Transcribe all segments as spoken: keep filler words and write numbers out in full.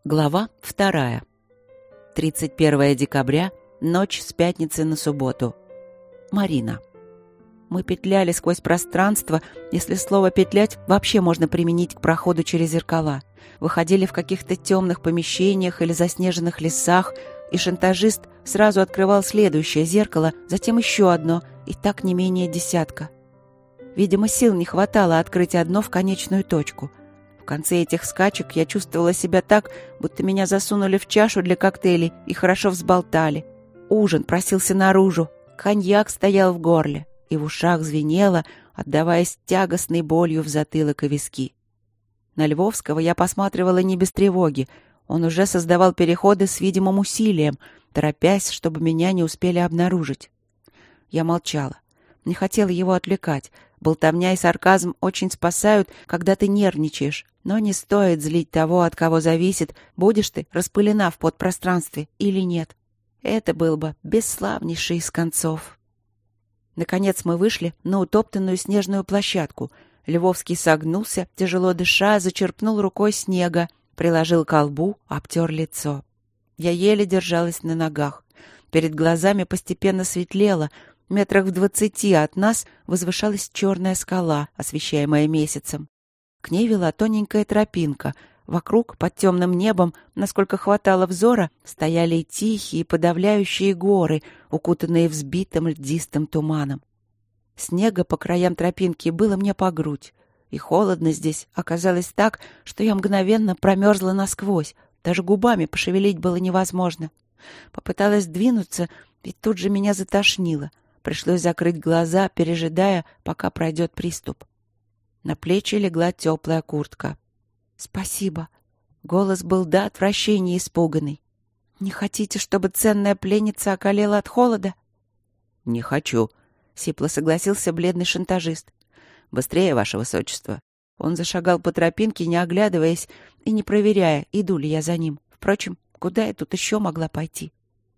Глава вторая. тридцать первое декабря, ночь с пятницы на субботу. Марина. Мы петляли сквозь пространство, если слово «петлять» вообще можно применить к проходу через зеркала. Выходили в каких-то темных помещениях или заснеженных лесах, и шантажист сразу открывал следующее зеркало, затем еще одно, и так не менее десятка. Видимо, сил не хватало открыть одно в конечную точку. В конце этих скачек я чувствовала себя так, будто меня засунули в чашу для коктейлей и хорошо взболтали. Ужин просился наружу, коньяк стоял в горле, и в ушах звенело, отдаваясь тягостной болью в затылок и виски. На Львовского я посматривала не без тревоги. Он уже создавал переходы с видимым усилием, торопясь, чтобы меня не успели обнаружить. Я молчала. Не хотела его отвлекать. Болтовня и сарказм очень спасают, когда ты нервничаешь, но не стоит злить того, от кого зависит, будешь ты распылена в подпространстве или нет. Это был бы бесславнейший из концов. Наконец мы вышли на утоптанную снежную площадку. Львовский согнулся, тяжело дыша, зачерпнул рукой снега, приложил к колбу, обтер лицо. Я еле держалась на ногах. Перед глазами постепенно светлело. Метрах в двадцати от нас возвышалась черная скала, освещаемая месяцем. К ней вела тоненькая тропинка. Вокруг, под темным небом, насколько хватало взора, стояли тихие, подавляющие горы, укутанные взбитым льдистым туманом. Снега по краям тропинки было мне по грудь. И холодно здесь оказалось так, что я мгновенно промерзла насквозь. Даже губами пошевелить было невозможно. Попыталась двинуться, и тут же меня затошнило. Пришлось закрыть глаза, пережидая, пока пройдет приступ. На плечи легла теплая куртка. «Спасибо». Голос был до отвращения испуганный. «Не хотите, чтобы ценная пленница околела от холода?» «Не хочу», — сипло согласился бледный шантажист. «Быстрее, ваше высочество». Он зашагал по тропинке, не оглядываясь и не проверяя, иду ли я за ним. Впрочем, куда я тут еще могла пойти?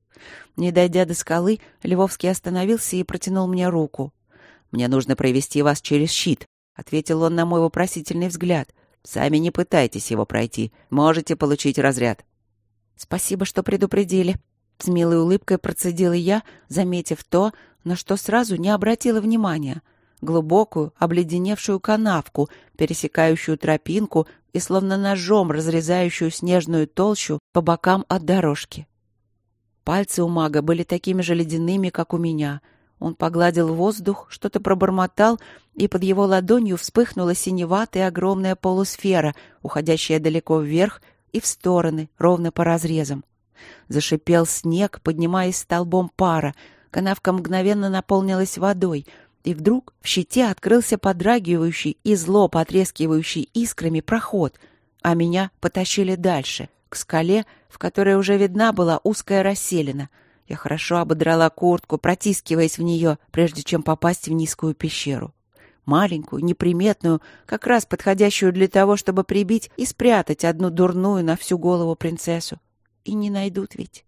Не дойдя до скалы, Львовский остановился и протянул мне руку. «Мне нужно провести вас через щит», — ответил он на мой вопросительный взгляд. «Сами не пытайтесь его пройти. Можете получить разряд». «Спасибо, что предупредили», — с милой улыбкой процедила я, заметив то, на что сразу не обратила внимания. Глубокую, обледеневшую канавку, пересекающую тропинку и словно ножом разрезающую снежную толщу по бокам от дорожки. Пальцы у мага были такими же ледяными, как у меня. Он погладил воздух, что-то пробормотал, и под его ладонью вспыхнула синеватая огромная полусфера, уходящая далеко вверх и в стороны, ровно по разрезам. Зашипел снег, поднимаясь столбом пара. Канавка мгновенно наполнилась водой, и вдруг в щите открылся подрагивающий и зло потрескивающий искрами проход, а меня потащили дальше, к скале, в которой уже видна была узкая расселина. Я хорошо ободрала куртку, протискиваясь в нее, прежде чем попасть в низкую пещеру. Маленькую, неприметную, как раз подходящую для того, чтобы прибить и спрятать одну дурную на всю голову принцессу. И не найдут ведь.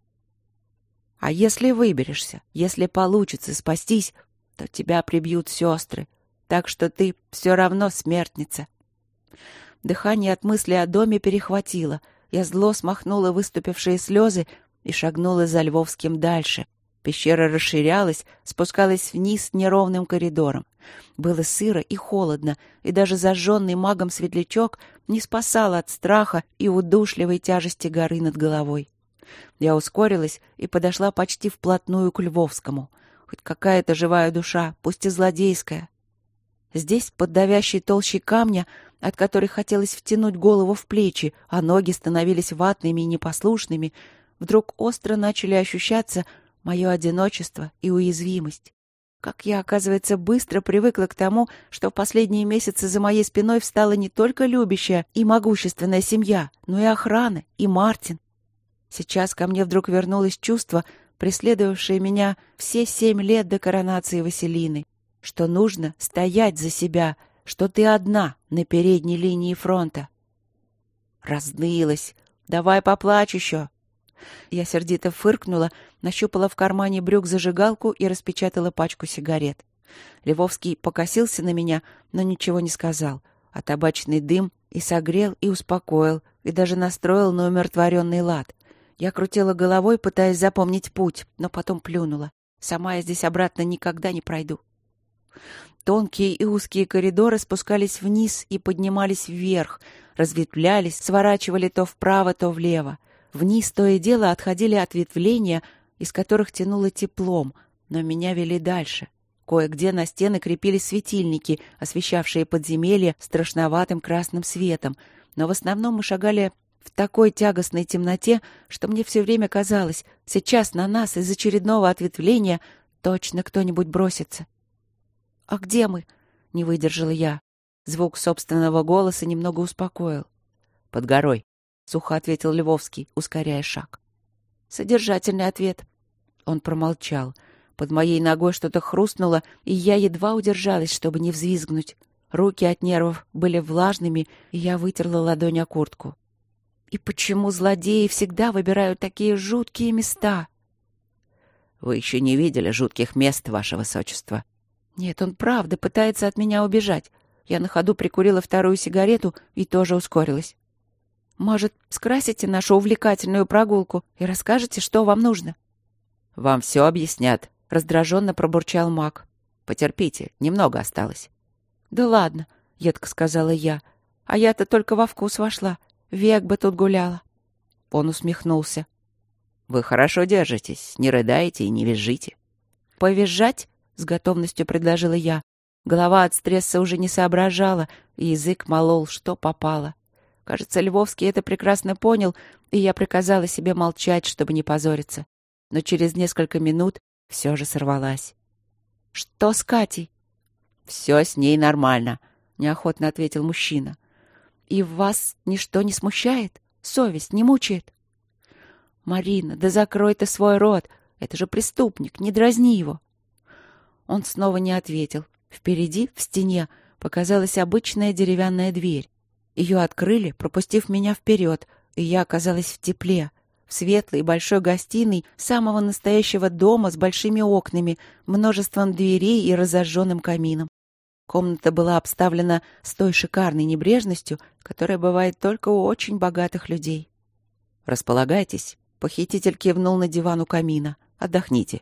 А если выберешься, если получится спастись, то тебя прибьют сестры, так что ты все равно смертница. Дыхание от мысли о доме перехватило. Я зло смахнула выступившие слезы и шагнула за Львовским дальше. Пещера расширялась, спускалась вниз неровным коридором. Было сыро и холодно, и даже зажженный магом светлячок не спасал от страха и удушливой тяжести горы над головой. Я ускорилась и подошла почти вплотную к Львовскому. Хоть какая-то живая душа, пусть и злодейская. Здесь, под давящей толщей камня, от которой хотелось втянуть голову в плечи, а ноги становились ватными и непослушными, вдруг остро начали ощущаться мое одиночество и уязвимость. Как я, оказывается, быстро привыкла к тому, что в последние месяцы за моей спиной встала не только любящая и могущественная семья, но и охрана, и Мартин. Сейчас ко мне вдруг вернулось чувство, преследовавшее меня все семь лет до коронации Василины, что нужно стоять за себя, что ты одна на передней линии фронта. Разнылась. Давай поплачь еще. Я сердито фыркнула, нащупала в кармане брюк зажигалку и распечатала пачку сигарет. Львовский покосился на меня, но ничего не сказал, а табачный дым И согрел, и успокоил, и даже настроил на умиротворенный лад. Я крутила головой, пытаясь запомнить путь, но потом плюнула. Сама я здесь обратно никогда не пройду. Тонкие и узкие коридоры спускались вниз и поднимались вверх, разветвлялись, сворачивали то вправо, то влево. Вниз то и дело отходили ответвления, из которых тянуло теплом, но меня вели дальше. Кое-где на стены крепились светильники, освещавшие подземелье страшноватым красным светом, но в основном мы шагали в такой тягостной темноте, что мне все время казалось, сейчас на нас из очередного ответвления точно кто-нибудь бросится. «А где мы?» — не выдержала я. Звук собственного голоса немного успокоил. «Под горой», — сухо ответил Львовский, ускоряя шаг. Содержательный ответ. Он промолчал. Под моей ногой что-то хрустнуло, и я едва удержалась, чтобы не взвизгнуть. Руки от нервов были влажными, и я вытерла ладонь о куртку. И почему злодеи всегда выбирают такие жуткие места? «Вы еще не видели жутких мест, ваше высочество». Нет, он правда пытается от меня убежать. Я на ходу прикурила вторую сигарету и тоже ускорилась. «Может, скрасите нашу увлекательную прогулку и расскажете, что вам нужно?» «Вам все объяснят», — раздраженно пробурчал маг. «Потерпите, немного осталось». «Да ладно», — едко сказала я. «А я-то только во вкус вошла. Век бы тут гуляла». Он усмехнулся. «Вы хорошо держитесь, не рыдаете и не визжите». «Повизжать?» — с готовностью предложила я. Голова от стресса уже не соображала, и язык молол, что попало. Кажется, Львовский это прекрасно понял, и я приказала себе молчать, чтобы не позориться. Но через несколько минут все же сорвалась. «Что с Катей?» «Все с ней нормально», — неохотно ответил мужчина. «И вас ничто не смущает? Совесть не мучает?» «Марина, да закрой ты свой рот! Это же преступник, не дразни его!» Он снова не ответил. Впереди, в стене, показалась обычная деревянная дверь. Ее открыли, пропустив меня вперед, и я оказалась в тепле, в светлой большой гостиной самого настоящего дома с большими окнами, множеством дверей и разожженным камином. Комната была обставлена с той шикарной небрежностью, которая бывает только у очень богатых людей. «Располагайтесь», — похититель кивнул на диван у камина. «Отдохните».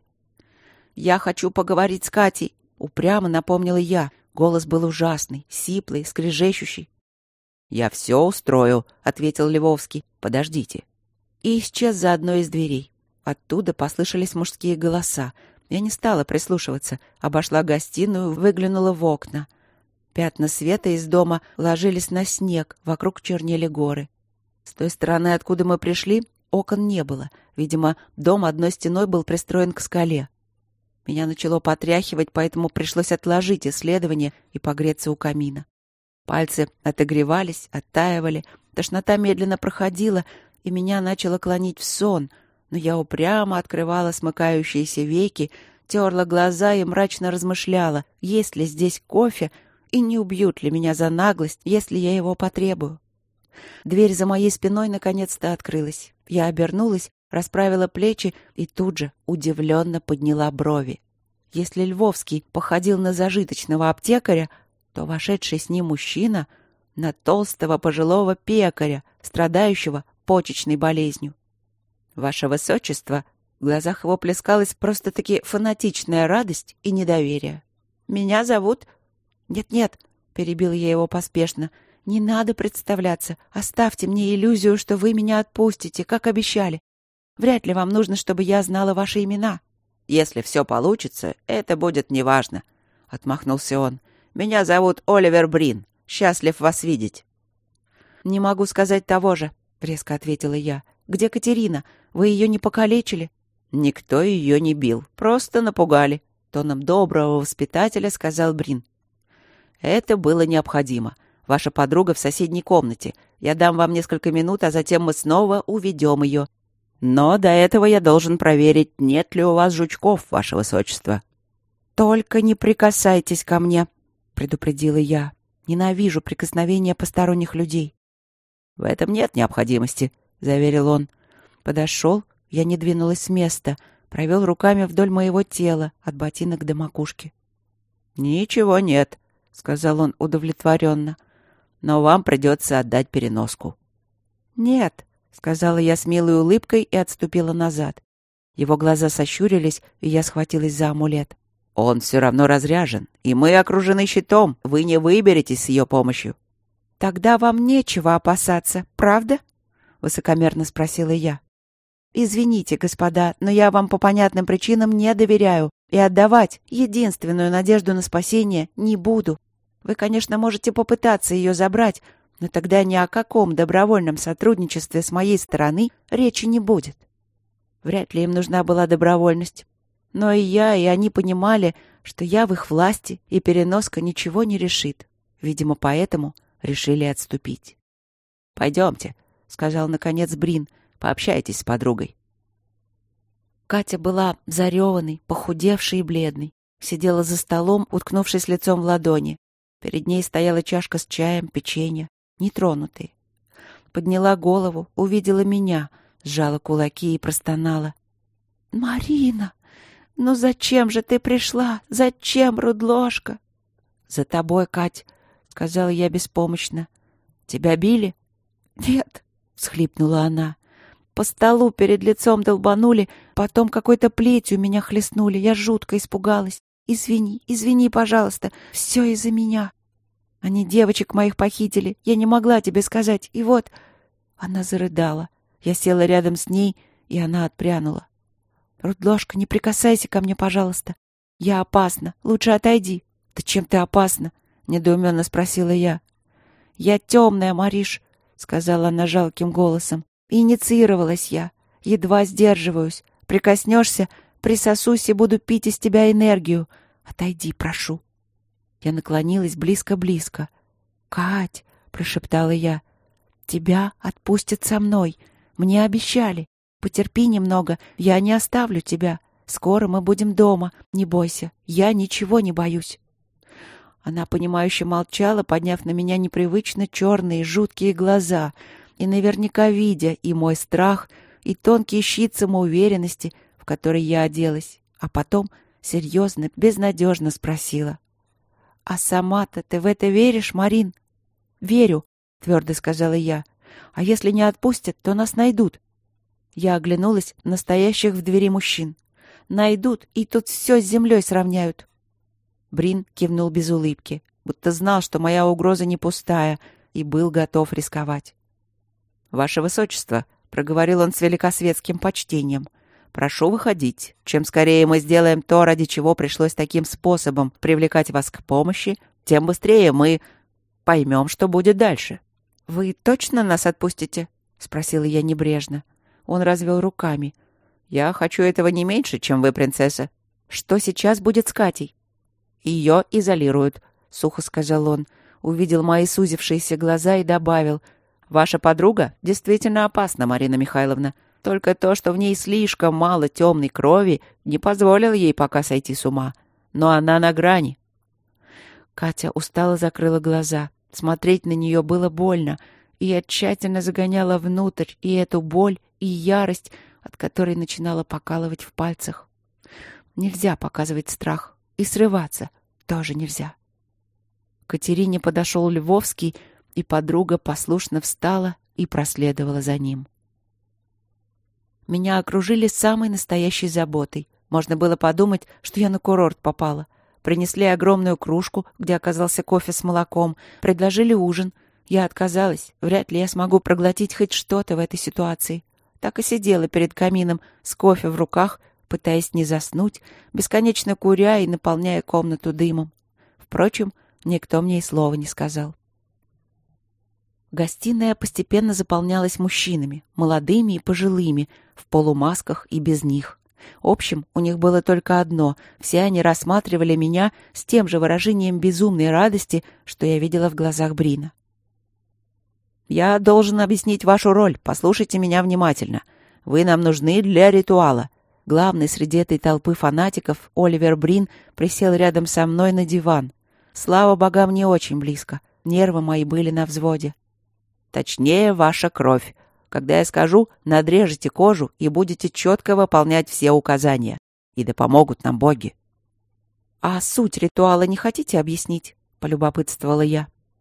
«Я хочу поговорить с Катей», — упрямо напомнила я. Голос был ужасный, сиплый, скрежещущий. «Я все устрою», — ответил Львовский. «Подождите». И исчез за одной из дверей. Оттуда послышались мужские голоса. Я не стала прислушиваться, обошла гостиную, выглянула в окна. Пятна света из дома ложились на снег, вокруг чернели горы. С той стороны, откуда мы пришли, окон не было. Видимо, дом одной стеной был пристроен к скале. Меня начало потряхивать, поэтому пришлось отложить исследование и погреться у камина. Пальцы отогревались, оттаивали, тошнота медленно проходила, и меня начало клонить в сон, но я упрямо открывала смыкающиеся веки, терла глаза и мрачно размышляла, есть ли здесь кофе и не убьют ли меня за наглость, если я его потребую. Дверь за моей спиной наконец-то открылась. Я обернулась, расправила плечи и тут же удивленно подняла брови. Если Львовский походил на зажиточного аптекаря, то вошедший с ним мужчина — на толстого пожилого пекаря, страдающего почечной болезнью. «Ваше высочество», в глазах его плескалась просто-таки фанатичная радость и недоверие. «Меня зовут...» «Нет-нет», — перебила я его поспешно, — «не надо представляться. Оставьте мне иллюзию, что вы меня отпустите, как обещали. Вряд ли вам нужно, чтобы я знала ваши имена». «Если все получится, это будет неважно», — отмахнулся он. «Меня зовут Оливер Брин. Счастлив вас видеть». «Не могу сказать того же», — резко ответила я. «Где Катерина? Вы ее не покалечили?» «Никто ее не бил. Просто напугали», — тоном доброго воспитателя сказал Брин. «Это было необходимо. Ваша подруга в соседней комнате. Я дам вам несколько минут, а затем мы снова уведем ее. Но до этого я должен проверить, нет ли у вас жучков, ваше высочество». «Только не прикасайтесь ко мне», — предупредила я. «Ненавижу прикосновения посторонних людей». «В этом нет необходимости», — заверил он. Подошел, я не двинулась с места, провел руками вдоль моего тела, от ботинок до макушки. «Ничего нет», — сказал он удовлетворенно. но вам придется отдать переноску». «Нет», — сказала я с милой улыбкой и отступила назад. Его глаза сощурились, и я схватилась за амулет. «Он все равно разряжен, и мы окружены щитом. Вы не выберетесь с ее помощью». «Тогда вам нечего опасаться, правда?» — высокомерно спросила я. «Извините, господа, но я вам по понятным причинам не доверяю и отдавать единственную надежду на спасение не буду. Вы, конечно, можете попытаться ее забрать, но тогда ни о каком добровольном сотрудничестве с моей стороны речи не будет». Вряд ли им нужна была добровольность. Но и я, и они понимали, что я в их власти, и переноска ничего не решит. Видимо, поэтому решили отступить. «Пойдемте», — сказал наконец Брин, — «пообщайтесь с подругой». Катя была зареванной, похудевшей и бледной. Сидела за столом, уткнувшись лицом в ладони. Перед ней стояла чашка с чаем, печенье, нетронутые. Подняла голову, увидела меня, сжала кулаки и простонала. «Марина, ну зачем же ты пришла? Зачем, Рудложка?» «За тобой, Кать», — сказала я беспомощно. «Тебя били?» «Нет», — всхлипнула она. «По столу перед лицом долбанули, потом какой-то плетью меня хлестнули. Я жутко испугалась. Извини, извини, пожалуйста, все из-за меня. Они девочек моих похитили, я не могла тебе сказать, и вот...» Она зарыдала. Я села рядом с ней, и она отпрянула. «Рудложка, не прикасайся ко мне, пожалуйста. Я опасна. Лучше отойди». «Да чем ты опасна?» — недоуменно спросила я. «Я темная, Мариш», — сказала она жалким голосом. «Инициировалась я. Едва сдерживаюсь. Прикоснешься, присосусь и буду пить из тебя энергию. Отойди, прошу». Я наклонилась близко-близко. «Кать», — прошептала я, — «тебя отпустят со мной. Мне обещали. Потерпи немного, я не оставлю тебя. Скоро мы будем дома, не бойся. Я ничего не боюсь». Она, понимающе молчала, подняв на меня непривычно черные, жуткие глаза, и наверняка видя и мой страх, и тонкий щит самоуверенности, в который я оделась, а потом серьезно, безнадежно спросила. «А сама-то ты в это веришь, Марин?» «Верю», — твердо сказала я. «А если не отпустят, то нас найдут». Я оглянулась на стоящих в двери мужчин. «Найдут, и тут все с землей сравняют». Брин кивнул без улыбки, будто знал, что моя угроза не пустая, и был готов рисковать. «Ваше Высочество», — проговорил он с великосветским почтением, — «прошу выходить. Чем скорее мы сделаем то, ради чего пришлось таким способом привлекать вас к помощи, тем быстрее мы поймем, что будет дальше». «Вы точно нас отпустите?» — спросила я небрежно. Он развел руками. «Я хочу этого не меньше, чем вы, принцесса». «Что сейчас будет с Катей?» «Ее изолируют», — сухо сказал он. Увидел мои сузившиеся глаза и добавил. «Ваша подруга действительно опасна, Марина Михайловна. Только то, что в ней слишком мало темной крови, не позволило ей пока сойти с ума. Но она на грани». Катя устало закрыла глаза. Смотреть на нее было больно, и я тщательно загоняла внутрь и эту боль, и ярость, от которой начинала покалывать в пальцах. Нельзя показывать страх. И срываться тоже нельзя. К Катерине подошел Львовский, и подруга послушно встала и проследовала за ним. Меня окружили самой настоящей заботой. Можно было подумать, что я на курорт попала. Принесли огромную кружку, где оказался кофе с молоком, предложили ужин. Я отказалась. Вряд ли я смогу проглотить хоть что-то в этой ситуации. Так и сидела перед камином с кофе в руках, пытаясь не заснуть, бесконечно куря и наполняя комнату дымом. Впрочем, никто мне и слова не сказал. Гостиная постепенно заполнялась мужчинами, молодыми и пожилыми, в полумасках и без них. Общим у них было только одно — все они рассматривали меня с тем же выражением безумной радости, что я видела в глазах Брина. «Я должен объяснить вашу роль, послушайте меня внимательно. Вы нам нужны для ритуала». Главный среди этой толпы фанатиков, Оливер Брин, присел рядом со мной на диван. Слава богам, не очень близко. Нервы мои были на взводе. «Точнее, ваша кровь. Когда я скажу, надрежете кожу и будете четко выполнять все указания. И да помогут нам боги». «А суть ритуала не хотите объяснить?» — полюбопытствовала я.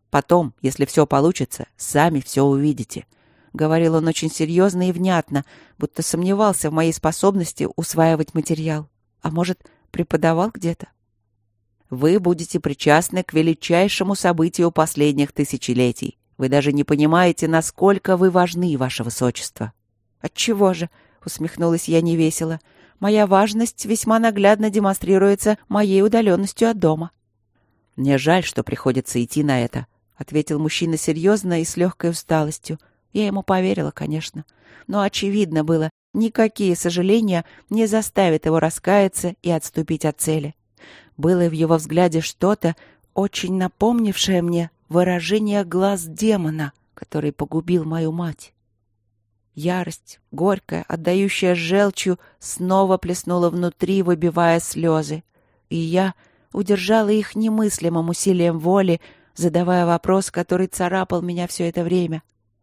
Потом, если все получится, сами все увидите». Говорил он очень серьезно и внятно, будто сомневался в моей способности усваивать материал. А может, преподавал где-то? «Вы будете причастны к величайшему событию последних тысячелетий. Вы даже не понимаете, насколько вы важны, ваше высочество». «Отчего же?» — усмехнулась я невесело. «Моя важность весьма наглядно демонстрируется моей удаленностью от дома». «Мне жаль, что приходится идти на это», — ответил мужчина серьезно и с легкой усталостью. Я ему поверила, конечно. Но очевидно было, никакие сожаления не заставят его раскаяться и отступить от цели. Было в его взгляде что-то, очень напомнившее мне выражение глаз демона, который погубил мою мать. Ярость, горькая, отдающая желчью, снова плеснула внутри, выбивая слезы. И я удержала их немыслимым усилием воли, задавая вопрос, который царапал меня все это время.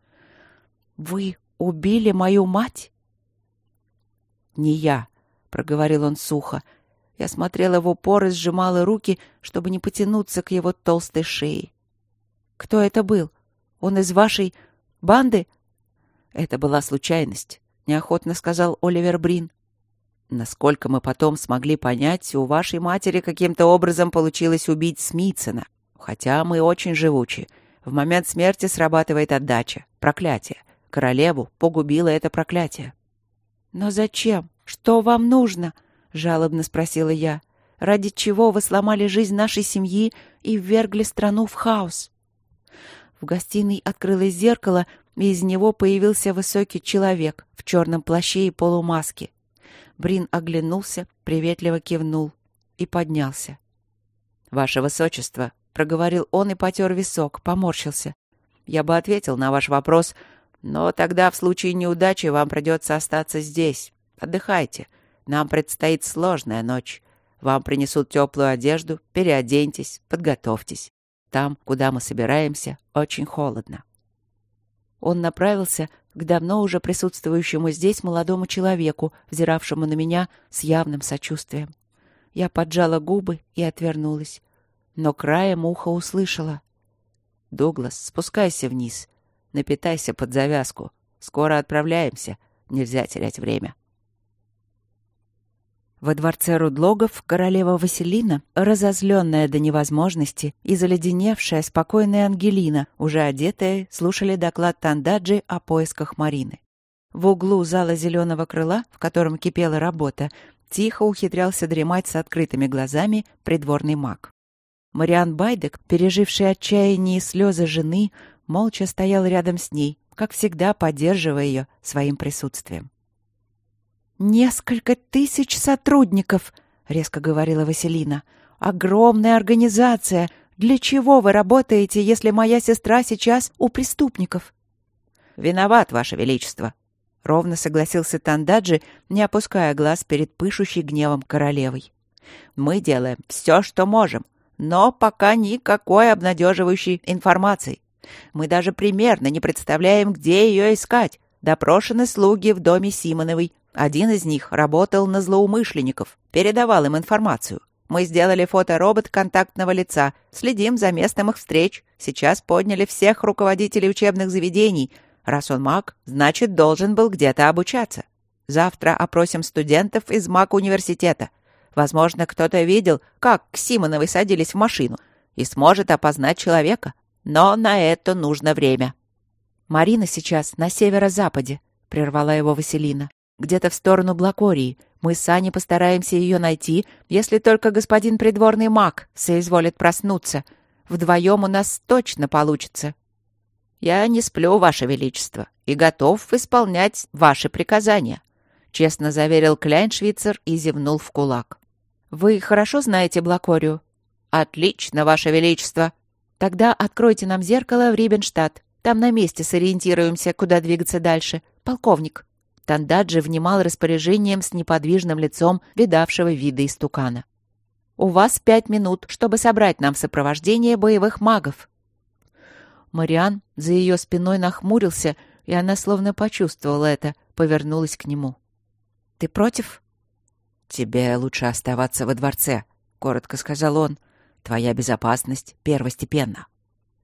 «Вы убили мою мать?» «Не я», — проговорил он сухо. Я смотрела в упор и сжимала руки, чтобы не потянуться к его толстой шее. «Кто это был? Он из вашей банды?» «Это была случайность», — неохотно сказал Оливер Брин. «Насколько мы потом смогли понять, у вашей матери каким-то образом получилось убить Смитсона. Хотя мы очень живучи. В момент смерти срабатывает отдача, проклятие. Королеву погубило это проклятие». «Но зачем? Что вам нужно?» — жалобно спросила я. «Ради чего вы сломали жизнь нашей семьи и ввергли страну в хаос?» В гостиной открылось зеркало, и из него появился высокий человек в черном плаще и полумаске. Брин оглянулся, приветливо кивнул и поднялся. «Ваше высочество», — проговорил он и потер висок, поморщился. «Я бы ответил на ваш вопрос, но тогда в случае неудачи вам придется остаться здесь. Отдыхайте. Нам предстоит сложная ночь. Вам принесут теплую одежду, переоденьтесь, подготовьтесь. Там, куда мы собираемся, очень холодно». Он направился к давно уже присутствующему здесь молодому человеку, взиравшему на меня с явным сочувствием. Я поджала губы и отвернулась, но краем уха услышала: «Дуглас, спускайся вниз. Напитайся под завязку. Скоро отправляемся. Нельзя терять время». Во дворце Рудлогов королева Василина, разозленная до невозможности и заледеневшая спокойная Ангелина, уже одетая, слушали доклад Тандаджи о поисках Марины. В углу зала зеленого крыла, в котором кипела работа, тихо ухитрялся дремать с открытыми глазами придворный маг. Мариан Байдек, переживший отчаяние и слезы жены, молча стоял рядом с ней, как всегда поддерживая ее своим присутствием. «Несколько тысяч сотрудников», — резко говорила Василина. «Огромная организация. Для чего вы работаете, если моя сестра сейчас у преступников?» «Виноват, Ваше Величество», — ровно согласился Тандаджи, не опуская глаз перед пышущей гневом королевой. «Мы делаем все, что можем, но пока никакой обнадеживающей информации. Мы даже примерно не представляем, где ее искать. Допрошены слуги в доме Симоновой. Один из них работал на злоумышленников, передавал им информацию. Мы сделали фоторобот контактного лица, следим за местом их встреч. Сейчас подняли всех руководителей учебных заведений. Раз он маг, значит, должен был где-то обучаться. Завтра опросим студентов из маг-университета. Возможно, кто-то видел, как к Симоновой садились в машину, и сможет опознать человека. Но на это нужно время». «Марина сейчас на северо-западе», — прервала его Василина. «Где-то в сторону Блакории. Мы с Аней постараемся ее найти, если только господин придворный маг соизволит проснуться. Вдвоем у нас точно получится». «Я не сплю, Ваше Величество, и готов исполнять ваши приказания», — честно заверил Кляйншвицер и зевнул в кулак. «Вы хорошо знаете Блакорию?» «Отлично, Ваше Величество». «Тогда откройте нам зеркало в Рибенштадт. Там на месте сориентируемся, куда двигаться дальше. Полковник». Тандаджи внимал распоряжением с неподвижным лицом видавшего вида истукана. «У вас пять минут, чтобы собрать нам в сопровождение боевых магов». Мариан за ее спиной нахмурился, и она словно почувствовала это, повернулась к нему. «Ты против?» «Тебе лучше оставаться во дворце», — коротко сказал он. «Твоя безопасность первостепенна».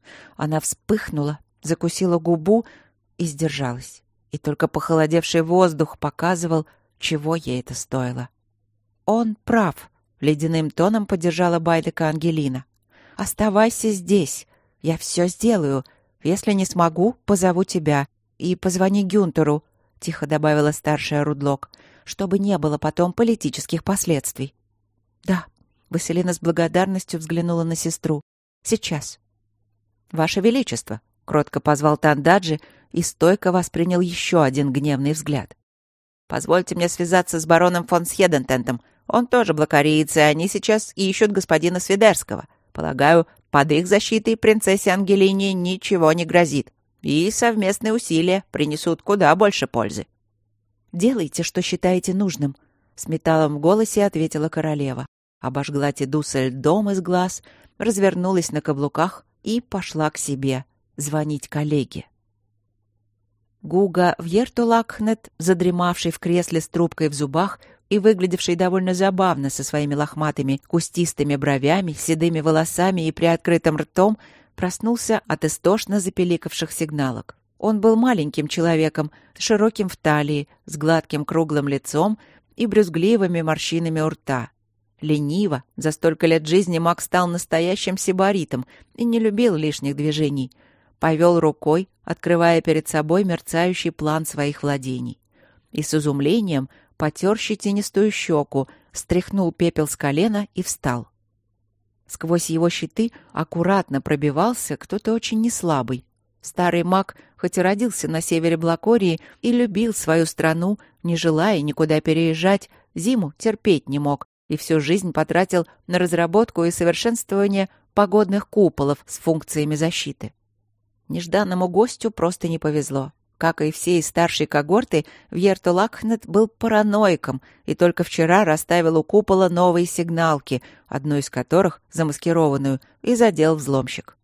Она вспыхнула, закусила губу и сдержалась. И только похолодевший воздух показывал, чего ей это стоило. «Он прав», — ледяным тоном поддержала Байдека Ангелина. «Оставайся здесь. Я все сделаю. Если не смогу, позову тебя. И позвони Гюнтеру», — тихо добавила старшая Рудлок, «чтобы не было потом политических последствий». «Да», — Василина с благодарностью взглянула на сестру. «Сейчас». «Ваше Величество», — кротко позвал Тандаджи и стойко воспринял еще один гневный взгляд. «Позвольте мне связаться с бароном фон Сьедентентом. Он тоже блокариец, и они сейчас ищут господина Свидерского. Полагаю, под их защитой принцессе Ангелине ничего не грозит. И совместные усилия принесут куда больше пользы». «Делайте, что считаете нужным», — с металлом в голосе ответила королева. Обожгла Тедуса льдом из глаз, развернулась на каблуках и пошла к себе звонить коллеге. Гуга Вьертулакхнет, задремавший в кресле с трубкой в зубах и выглядевший довольно забавно со своими лохматыми кустистыми бровями, седыми волосами и приоткрытым ртом, проснулся от истошно запеликавших сигналок. Он был маленьким человеком, широким в талии, с гладким круглым лицом и брюзгливыми морщинами у рта. Лениво, за столько лет жизни маг стал настоящим сибаритом и не любил лишних движений. Повел рукой, открывая перед собой мерцающий план своих владений. И с изумлением потер щетинистую щеку, стряхнул пепел с колена и встал. Сквозь его щиты аккуратно пробивался кто-то очень неслабый. Старый маг, хоть и родился на севере Блакории и любил свою страну, не желая никуда переезжать, зиму терпеть не мог и всю жизнь потратил на разработку и совершенствование погодных куполов с функциями защиты. Нежданному гостю просто не повезло. Как и все из старшей когорты, Вьертулакхнет был параноиком и только вчера расставил у купола новые сигналки, одну из которых, замаскированную, и задел взломщик.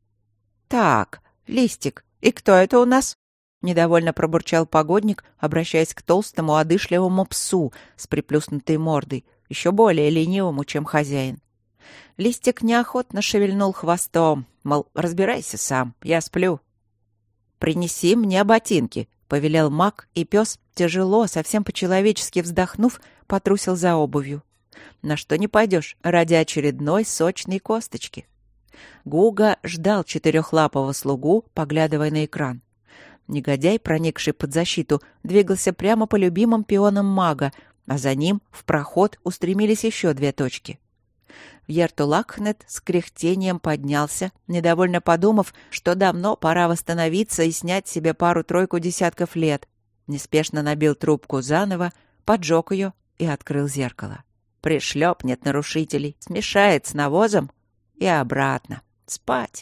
«Так, Листик, и кто это у нас?» — недовольно пробурчал погодник, обращаясь к толстому, одышливому псу с приплюснутой мордой, еще более ленивому, чем хозяин. Листик неохотно шевельнул хвостом, мол, разбирайся сам, я сплю. «Принеси мне ботинки», — повелел маг, и пес, тяжело, совсем по-человечески вздохнув, потрусил за обувью. На что не пойдешь ради очередной сочной косточки. Гуга ждал четырехлапого слугу, поглядывая на экран. Негодяй, проникший под защиту, двигался прямо по любимым пионам мага, а за ним в проход устремились еще две точки. Вьертулакхнет с кряхтением поднялся, недовольно подумав, что давно пора восстановиться и снять себе пару-тройку десятков лет. Неспешно набил трубку заново, поджег ее и открыл зеркало. Пришлепнет нарушителей, смешает с навозом и обратно. Спать.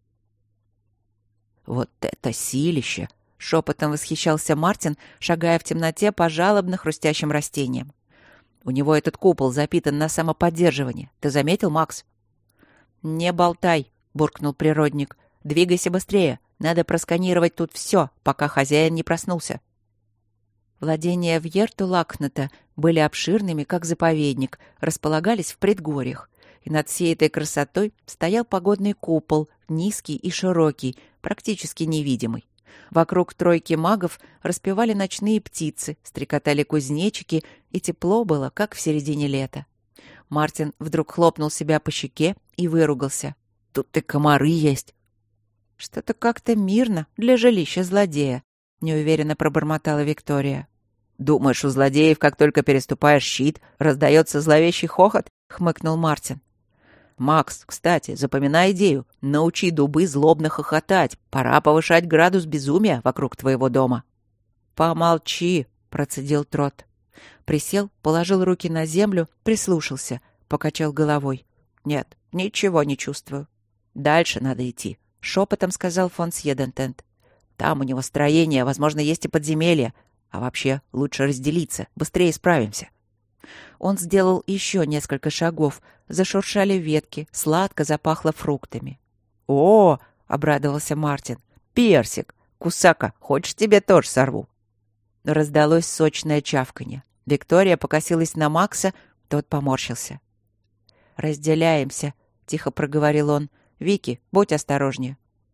«Вот это силище!» — шепотом восхищался Мартин, шагая в темноте по жалобно хрустящим растениям. «У него этот купол запитан на самоподдерживание. Ты заметил, Макс?» «Не болтай», — буркнул природник. «Двигайся быстрее. Надо просканировать тут все, пока хозяин не проснулся». Владения Вьертулакхнета были обширными, как заповедник, располагались в предгорьях. И над всей этой красотой стоял погодный купол, низкий и широкий, практически невидимый. Вокруг тройки магов распевали ночные птицы, стрекотали кузнечики, и тепло было, как в середине лета. Мартин вдруг хлопнул себя по щеке и выругался. «Тут и комары есть!» «Что-то как-то мирно для жилища злодея», — неуверенно пробормотала Виктория. «Думаешь, у злодеев, как только переступаешь щит, раздается зловещий хохот?» — хмыкнул Мартин. «Макс, кстати, запоминай идею. Научи дубы злобно хохотать. Пора повышать градус безумия вокруг твоего дома». «Помолчи», — процедил Трот. Присел, положил руки на землю, прислушался, покачал головой. «Нет, ничего не чувствую. Дальше надо идти», — шепотом сказал фон Сьедентент. «Там у него строение, возможно, есть и подземелье. А вообще, лучше разделиться, быстрее справимся». Он сделал еще несколько шагов. Зашуршали ветки, сладко запахло фруктами. «О!» — обрадовался Мартин. «Персик! Кусака, хочешь, тебе тоже сорву?» Раздалось сочное чавканье. Виктория покосилась на Макса, тот поморщился. «Разделяемся», — тихо проговорил он. «Вики, будь осторожнее».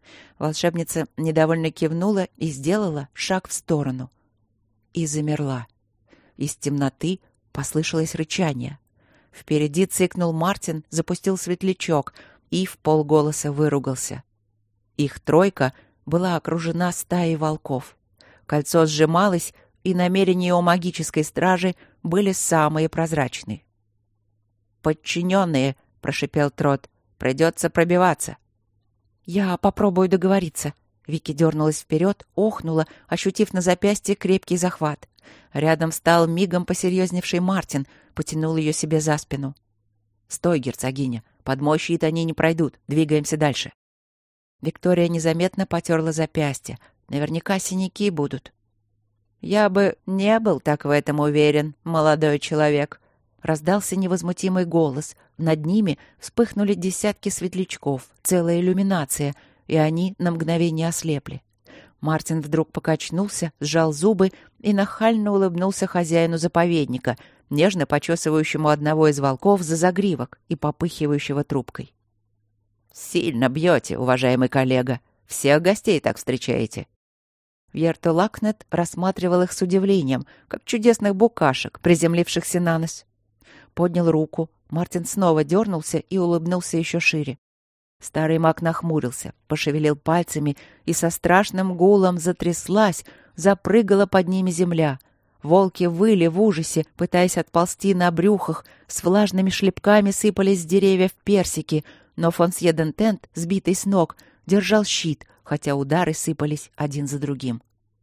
Волшебница недовольно кивнула и сделала шаг в сторону. И замерла. Из темноты послышалось рычание. Впереди цыкнул Мартин, запустил светлячок и вполголоса выругался. Их тройка была окружена стаей волков. Кольцо сжималось, и намерения у магической стражи были самые прозрачные. «Подчиненные», — прошипел Трот, — «придется пробиваться». «Я попробую договориться». Вики дернулась вперед, охнула, ощутив на запястье крепкий захват. Рядом встал мигом посерьезневший Мартин, потянул ее себе за спину. «Стой, герцогиня, под мой щит они не пройдут, двигаемся дальше». Виктория незаметно потерла запястье. Наверняка синяки будут. «Я бы не был так в этом уверен, молодой человек», — раздался невозмутимый голос. Над ними вспыхнули десятки светлячков, целая иллюминация, и они на мгновение ослепли. Мартин вдруг покачнулся, сжал зубы и нахально улыбнулся хозяину заповедника, нежно почесывающему одного из волков за загривок и попыхивающего трубкой. «Сильно бьете, уважаемый коллега. Всех гостей так встречаете». Вьерто Лакнет рассматривал их с удивлением, как чудесных букашек, приземлившихся на нос. Поднял руку. Мартин снова дернулся и улыбнулся еще шире. Старый маг нахмурился, пошевелил пальцами, и со страшным гулом затряслась, запрыгала под ними земля. Волки выли в ужасе, пытаясь отползти на брюхах, с влажными шлепками сыпались с деревьев персики, но фон Сьедентент, сбитый с ног, держал щит, хотя удары сыпались один за другим.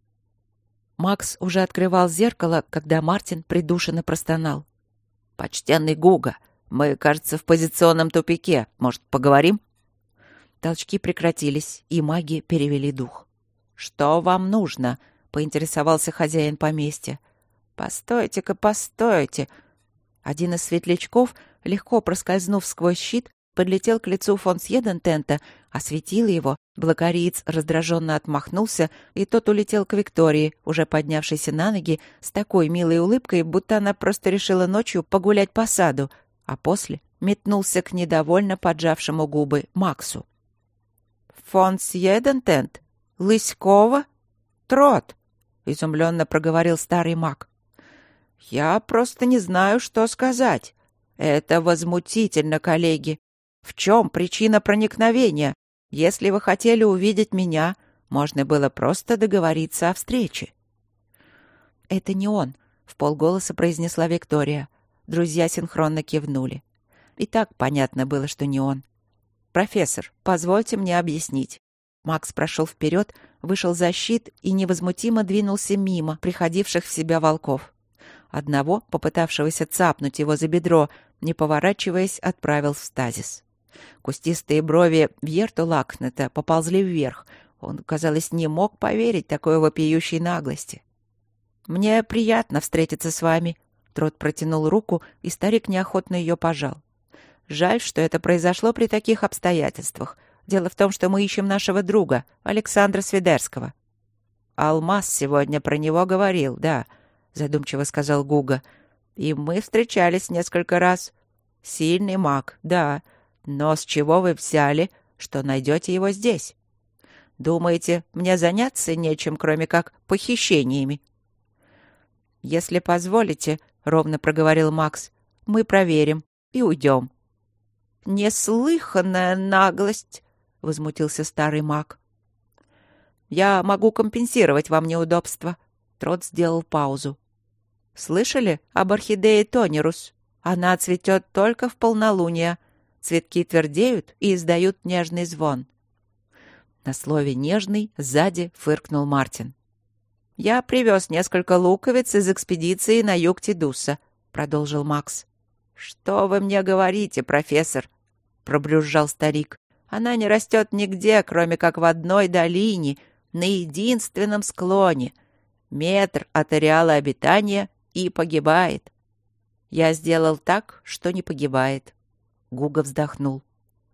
Макс уже открывал зеркало, когда Мартин придушенно простонал. «Почтенный Гуга, мы, кажется, в позиционном тупике. Может, поговорим?» Толчки прекратились, и маги перевели дух. «Что вам нужно?» — поинтересовался хозяин поместья. «Постойте-ка, постойте!» Один из светлячков, легко проскользнув сквозь щит, подлетел к лицу фон Сьедентента, осветил его. Блокариец раздраженно отмахнулся, и тот улетел к Виктории, уже поднявшейся на ноги, с такой милой улыбкой, будто она просто решила ночью погулять по саду, а после метнулся к недовольно поджавшему губы Максу. «Фон Сьедентент? Лыськова? Трот!» — изумленно проговорил старый маг. «Я просто не знаю, что сказать. Это возмутительно, коллеги. В чем причина проникновения? Если вы хотели увидеть меня, можно было просто договориться о встрече». «Это не он», — вполголоса произнесла Виктория. Друзья синхронно кивнули. И так понятно было, что не он. «Профессор, позвольте мне объяснить». Макс прошел вперед, вышел за щит и невозмутимо двинулся мимо приходивших в себя волков. Одного, попытавшегося цапнуть его за бедро, не поворачиваясь, отправил в стазис. Кустистые брови Вьерто Лакнета поползли вверх. Он, казалось, не мог поверить такой вопиющей наглости. «Мне приятно встретиться с вами», — Трот протянул руку, и старик неохотно ее пожал. «Жаль, что это произошло при таких обстоятельствах. Дело в том, что мы ищем нашего друга, Александра Свидерского». «Алмаз сегодня про него говорил, да», — задумчиво сказал Гуга. «И мы встречались несколько раз. Сильный маг, да. Но с чего вы взяли, что найдете его здесь? Думаете, мне заняться нечем, кроме как похищениями?» «Если позволите», — ровно проговорил Макс, — «мы проверим и уйдем». «Неслыханная наглость!» — возмутился старый маг. «Я могу компенсировать вам неудобства». Трот сделал паузу. «Слышали об орхидее Тонирус? Она цветет только в полнолуние. Цветки твердеют и издают нежный звон». На слове «нежный» сзади фыркнул Мартин. «Я привез несколько луковиц из экспедиции на юг Тидуса», — продолжил Макс. «Что вы мне говорите, профессор?» — пробрюзжал старик. «Она не растет нигде, кроме как в одной долине, на единственном склоне. Метр от ареала обитания и погибает». «Я сделал так, что не погибает». Гуга вздохнул.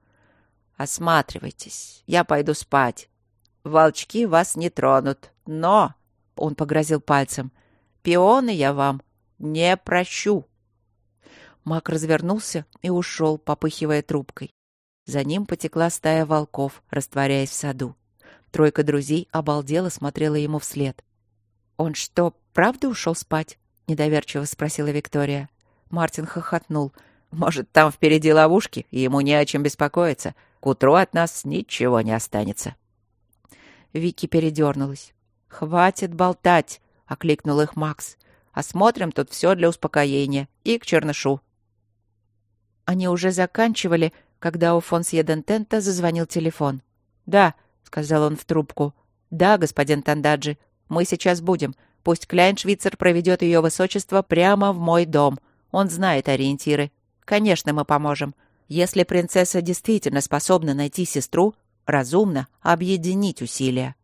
«Осматривайтесь, я пойду спать. Волчки вас не тронут, но...» — он погрозил пальцем. «Пионы я вам не прощу». Маг развернулся и ушел, попыхивая трубкой. За ним потекла стая волков, растворяясь в саду. Тройка друзей обалдела смотрела ему вслед. «Он что, правда ушел спать?» — недоверчиво спросила Виктория. Мартин хохотнул. «Может, там впереди ловушки, и ему не о чем беспокоиться. К утру от нас ничего не останется». Вики передернулась. «Хватит болтать!» — окликнул их Макс. «Осмотрим тут все для успокоения. И к чернышу». Они уже заканчивали, когда у фон Сьедентента зазвонил телефон. «Да», — сказал он в трубку. «Да, господин Тандаджи, мы сейчас будем. Пусть Кляйншвицер проведет ее высочество прямо в мой дом. Он знает ориентиры. Конечно, мы поможем. Если принцесса действительно способна найти сестру, разумно объединить усилия».